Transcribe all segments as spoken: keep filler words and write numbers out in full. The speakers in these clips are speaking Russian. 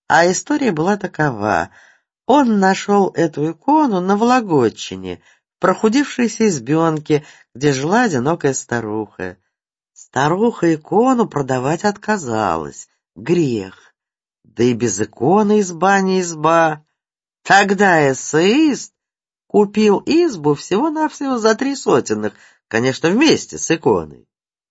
А история была такова. Он нашел эту икону на Вологодчине, в прохудившейся избенке, где жила одинокая старуха. Старуха икону продавать отказалась. Грех. Да и без иконы изба не изба. Тогда эссеист купил избу всего-навсего за три сотенных, конечно, вместе с иконой.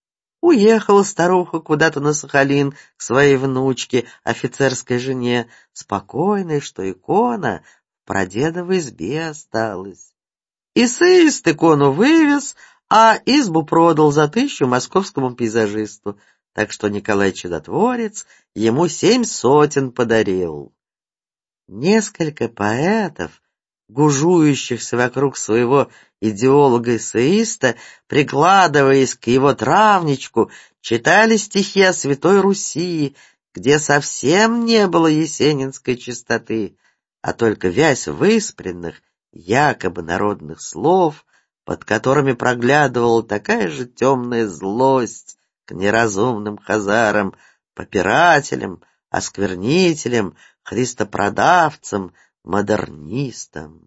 Уехала старуха куда-то на Сахалин к своей внучке, офицерской жене, спокойной, что икона в прадедовой избе осталась. Эссеист икону вывез, а избу продал за тысячу московскому пейзажисту, так что Николай Чудотворец ему семь сотен подарил. Несколько поэтов, гужующихся вокруг своего идеолога-эссеиста, прикладываясь к его травничку, читали стихи о Святой Руси, где совсем не было есенинской чистоты, а только вязь выспренных, якобы народных слов, под которыми проглядывала такая же темная злость к неразумным хазарам, попирателям, осквернителям, христопродавцам, модернистам.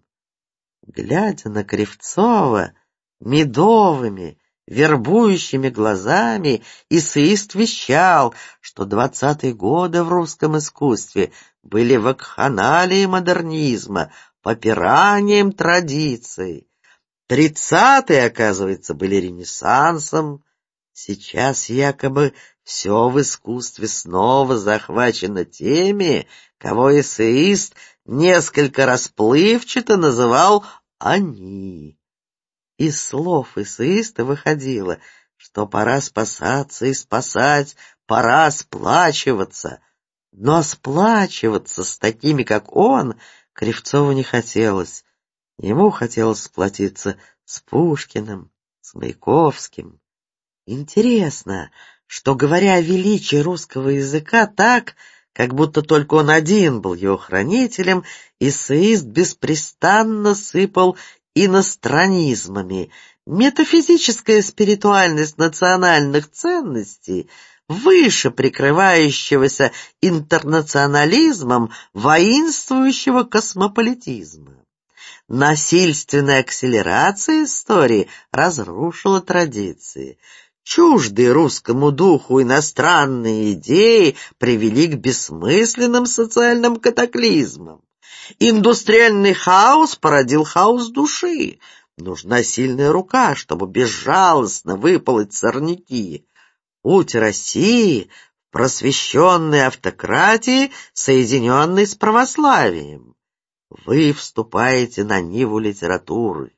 Глядя на Кривцова медовыми, вербующими глазами, эссеист вещал, что двадцатые годы в русском искусстве были вакханалией модернизма, попиранием традиций. Тридцатые, оказывается, были ренессансом. Сейчас якобы все в искусстве снова захвачено теми, кого эссеист несколько расплывчато называл «они». Из слов эссеиста выходило, что пора спасаться и спасать, пора сплачиваться. Но сплачиваться с такими, как он, Кривцову не хотелось. Ему хотелось сплотиться с Пушкиным, с Маяковским. Интересно, что, говоря о величии русского языка так, как будто только он один был его хранителем, эссеист беспрестанно сыпал иностранизмами. Метафизическая спиритуальность национальных ценностей выше прикрывающегося интернационализмом воинствующего космополитизма. Насильственная акселерация истории разрушила традиции. Чуждые русскому духу иностранные идеи привели к бессмысленным социальным катаклизмам. Индустриальный хаос породил хаос души. Нужна сильная рука, чтобы безжалостно выполоть сорняки. Путь России — просвещенной автократии, соединенной с православием. Вы вступаете на ниву литературы.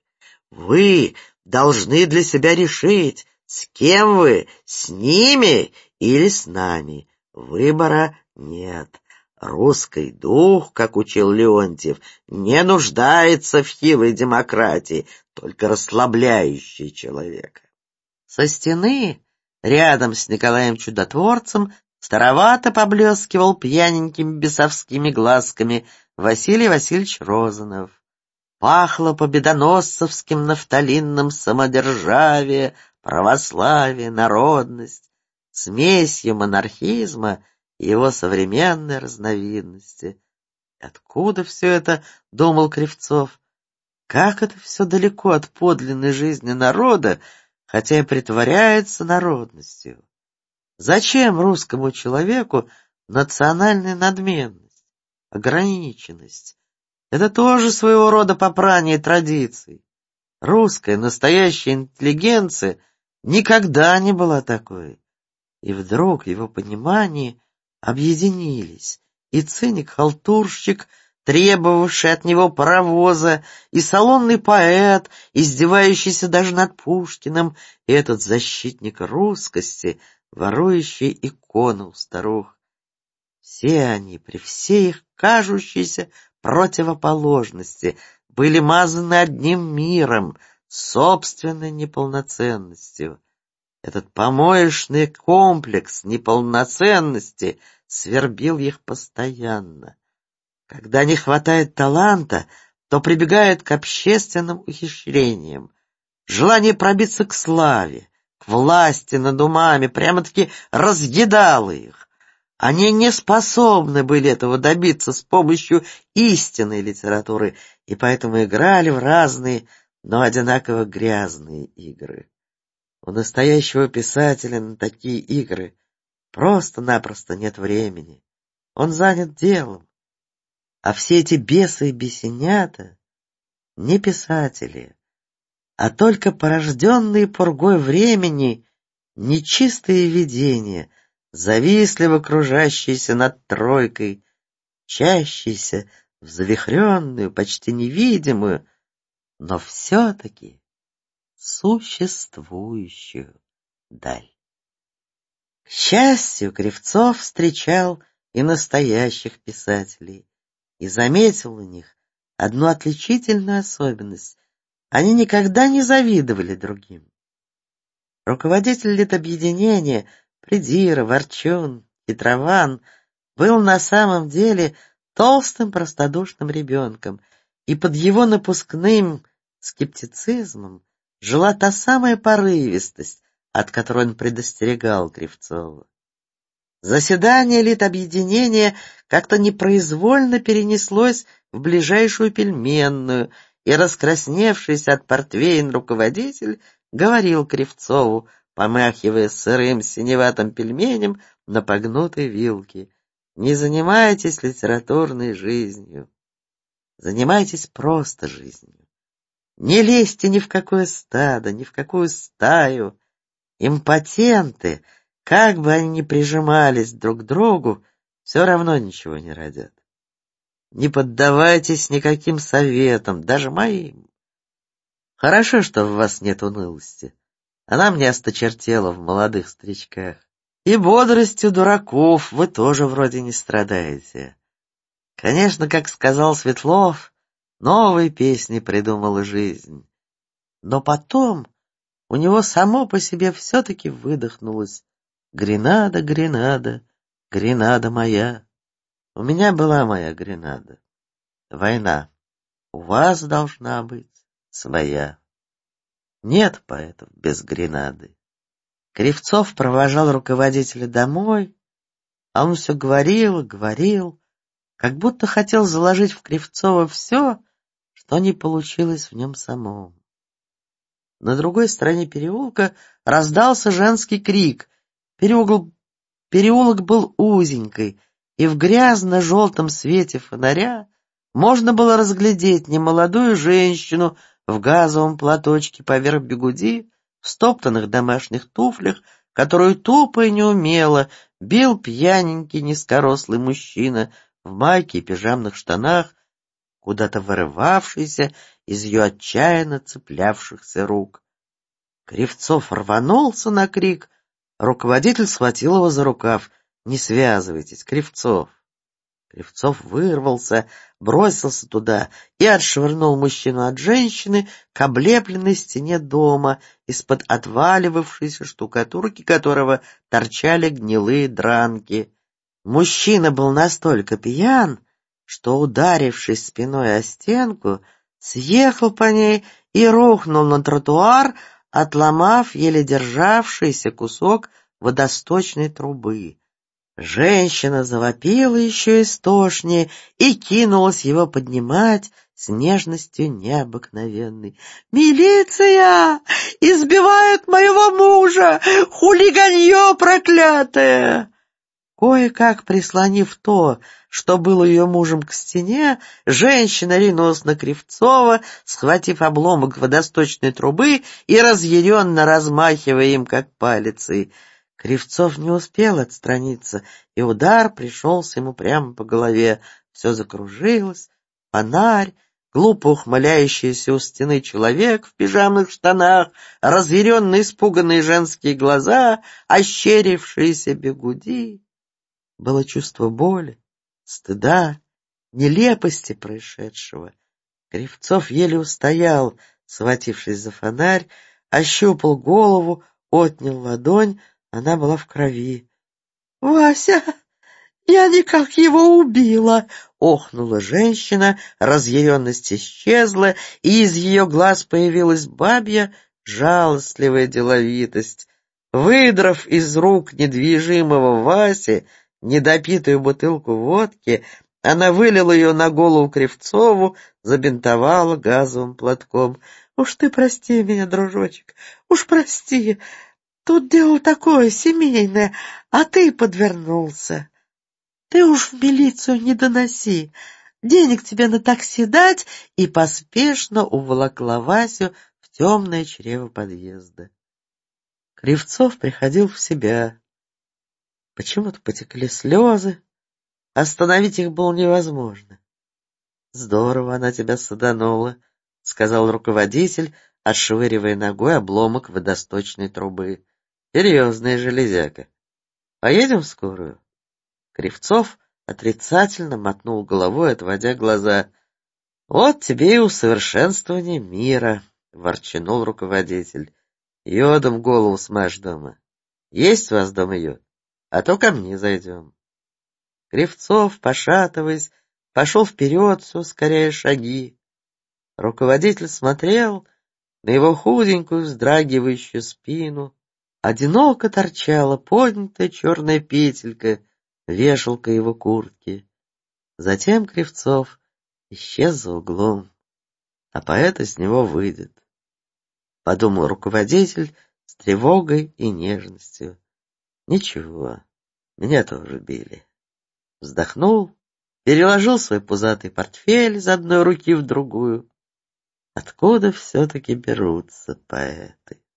Вы должны для себя решить, с кем вы, с ними или с нами. Выбора нет. Русский дух, как учил Леонтьев, не нуждается в хилой демократии, только расслабляющей человека. Со стены, рядом с Николаем Чудотворцем, старовато поблескивал пьяненькими бесовскими глазками Василий Васильевич Розанов. Пахло победоносцевским нафталинным самодержавие, православие, народность, смесью монархизма и его современной разновидности. Откуда все это, думал Кривцов? Как это все далеко от подлинной жизни народа, хотя и притворяется народностью? Зачем русскому человеку национальная надменность, ограниченность? Это тоже своего рода попрание традиций. Русская настоящая интеллигенция никогда не была такой. И вдруг в его понимании объединились и циник-халтурщик, требовавший от него паровоза, и салонный поэт, издевающийся даже над Пушкиным, и этот защитник русскости, ворующий икону у старух. Все они, при всей их кажущейся противоположности, были мазаны одним миром, собственной неполноценностью. Этот помоечный комплекс неполноценности свербил их постоянно. Когда не хватает таланта, то прибегают к общественным ухищрениям. Желание пробиться к славе, к власти над умами прямо-таки разъедало их. Они не способны были этого добиться с помощью истинной литературы, и поэтому играли в разные, но одинаково грязные игры. У настоящего писателя на такие игры просто-напросто нет времени. Он занят делом. А все эти бесы и бесенята не писатели, а только порожденные пургой времени нечистые видения, завистливо кружащиеся над тройкой, чащиеся в завихренную, почти невидимую, но все-таки существующую даль. К счастью, Кривцов встречал и настоящих писателей, и заметил у них одну отличительную особенность: они никогда не завидовали другим. Руководитель литобъединения Придира, Ворчун, Хитрован был на самом деле толстым простодушным ребенком, и под его напускным скептицизмом жила та самая порывистость, от которой он предостерегал Кривцова. Заседание литобъединения как-то непроизвольно перенеслось в ближайшую пельменную, и раскрасневшийся от портвейн руководитель говорил Кривцову, помахивая сырым синеватым пельменем на погнутой вилке: «Не занимайтесь литературной жизнью, занимайтесь просто жизнью. Не лезьте ни в какое стадо, ни в какую стаю. Импотенты, как бы они ни прижимались друг к другу, все равно ничего не родят. Не поддавайтесь никаким советам, даже моим. Хорошо, что в вас нет унылости. Она мне осточертела в молодых старичках. И бодростью дураков вы тоже вроде не страдаете. Конечно, как сказал Светлов, новые песни придумала жизнь. Но потом у него само по себе все-таки выдохнулось: «Гренада, Гренада, Гренада моя». У меня была моя Гренада. Война. У вас должна быть своя. Нет поэтов без Гренады. Кривцов провожал руководителя домой, а он все говорил и говорил, как будто хотел заложить в Кривцова все, что не получилось в нем самом. На другой стороне переулка раздался женский крик. Переулок, переулок был узенький, и в грязно-желтом свете фонаря можно было разглядеть немолодую женщину в газовом платочке поверх бигуди, в стоптанных домашних туфлях, которую тупо и неумело бил пьяненький низкорослый мужчина в майке и пижамных штанах, куда-то вырывавшийся из ее отчаянно цеплявшихся рук. Кривцов рванулся на крик, руководитель схватил его за рукав: «Не связывайтесь, Кривцов». Кривцов вырвался, бросился туда и отшвырнул мужчину от женщины к облепленной стене дома, из-под отваливавшейся штукатурки которого торчали гнилые дранки. Мужчина был настолько пьян, что, ударившись спиной о стенку, съехал по ней и рухнул на тротуар, отломав еле державшийся кусок водосточной трубы. Женщина завопила еще истошнее и кинулась его поднимать с нежностью необыкновенной. «Милиция! Избивают моего мужа! Хулиганье проклятое!» Кое-как прислонив то, что было ее мужем, к стене, женщина ринулась на Кривцова, схватив обломок водосточной трубы и разъяренно размахивая им, как палицей. Кривцов не успел отстраниться, и удар пришелся ему прямо по голове. Все закружилось, фонарь, глупо ухмыляющийся у стены человек в пижамных штанах, разъяренно испуганные женские глаза, ощерившиеся бигуди. Было чувство боли, стыда, нелепости происшедшего. Кривцов еле устоял, схватившись за фонарь, ощупал голову, отнял ладонь, она была в крови. «Вася, я никак его убила!» — охнула женщина, разъяренность исчезла, и из ее глаз появилась бабья жалостливая деловитость. Выдрав из рук недвижимого Васи недопитую бутылку водки, она вылила ее на голову Кривцову, забинтовала газовым платком. «Уж ты прости меня, дружочек, уж прости. Тут дело такое семейное, а ты подвернулся. Ты уж в милицию не доноси. Денег тебе на такси дать», и поспешно уволокла Васю в темное чрево подъезда. Кривцов приходил в себя. Почему-то потекли слезы. Остановить их было невозможно. «Здорово она тебя саданула», — сказал руководитель, отшвыривая ногой обломок водосточной трубы. «Серьезная железяка. Поедем в скорую?» Кривцов отрицательно мотнул головой, отводя глаза. «Вот тебе и усовершенствование мира», — ворчанул руководитель. «Йодом голову смажь дома. Есть у вас дома йод? А то ко мне зайдем». Кривцов, пошатываясь, пошел вперед, все ускоряя шаги. Руководитель смотрел на его худенькую вздрагивающую спину. Одиноко торчала поднятая черная петелька, вешалка его куртки. Затем Кривцов исчез за углом, а поэт из него выйдет, — подумал руководитель с тревогой и нежностью. Ничего, меня тоже били. Вздохнул, переложил свой пузатый портфель из одной руки в другую. Откуда все-таки берутся поэты?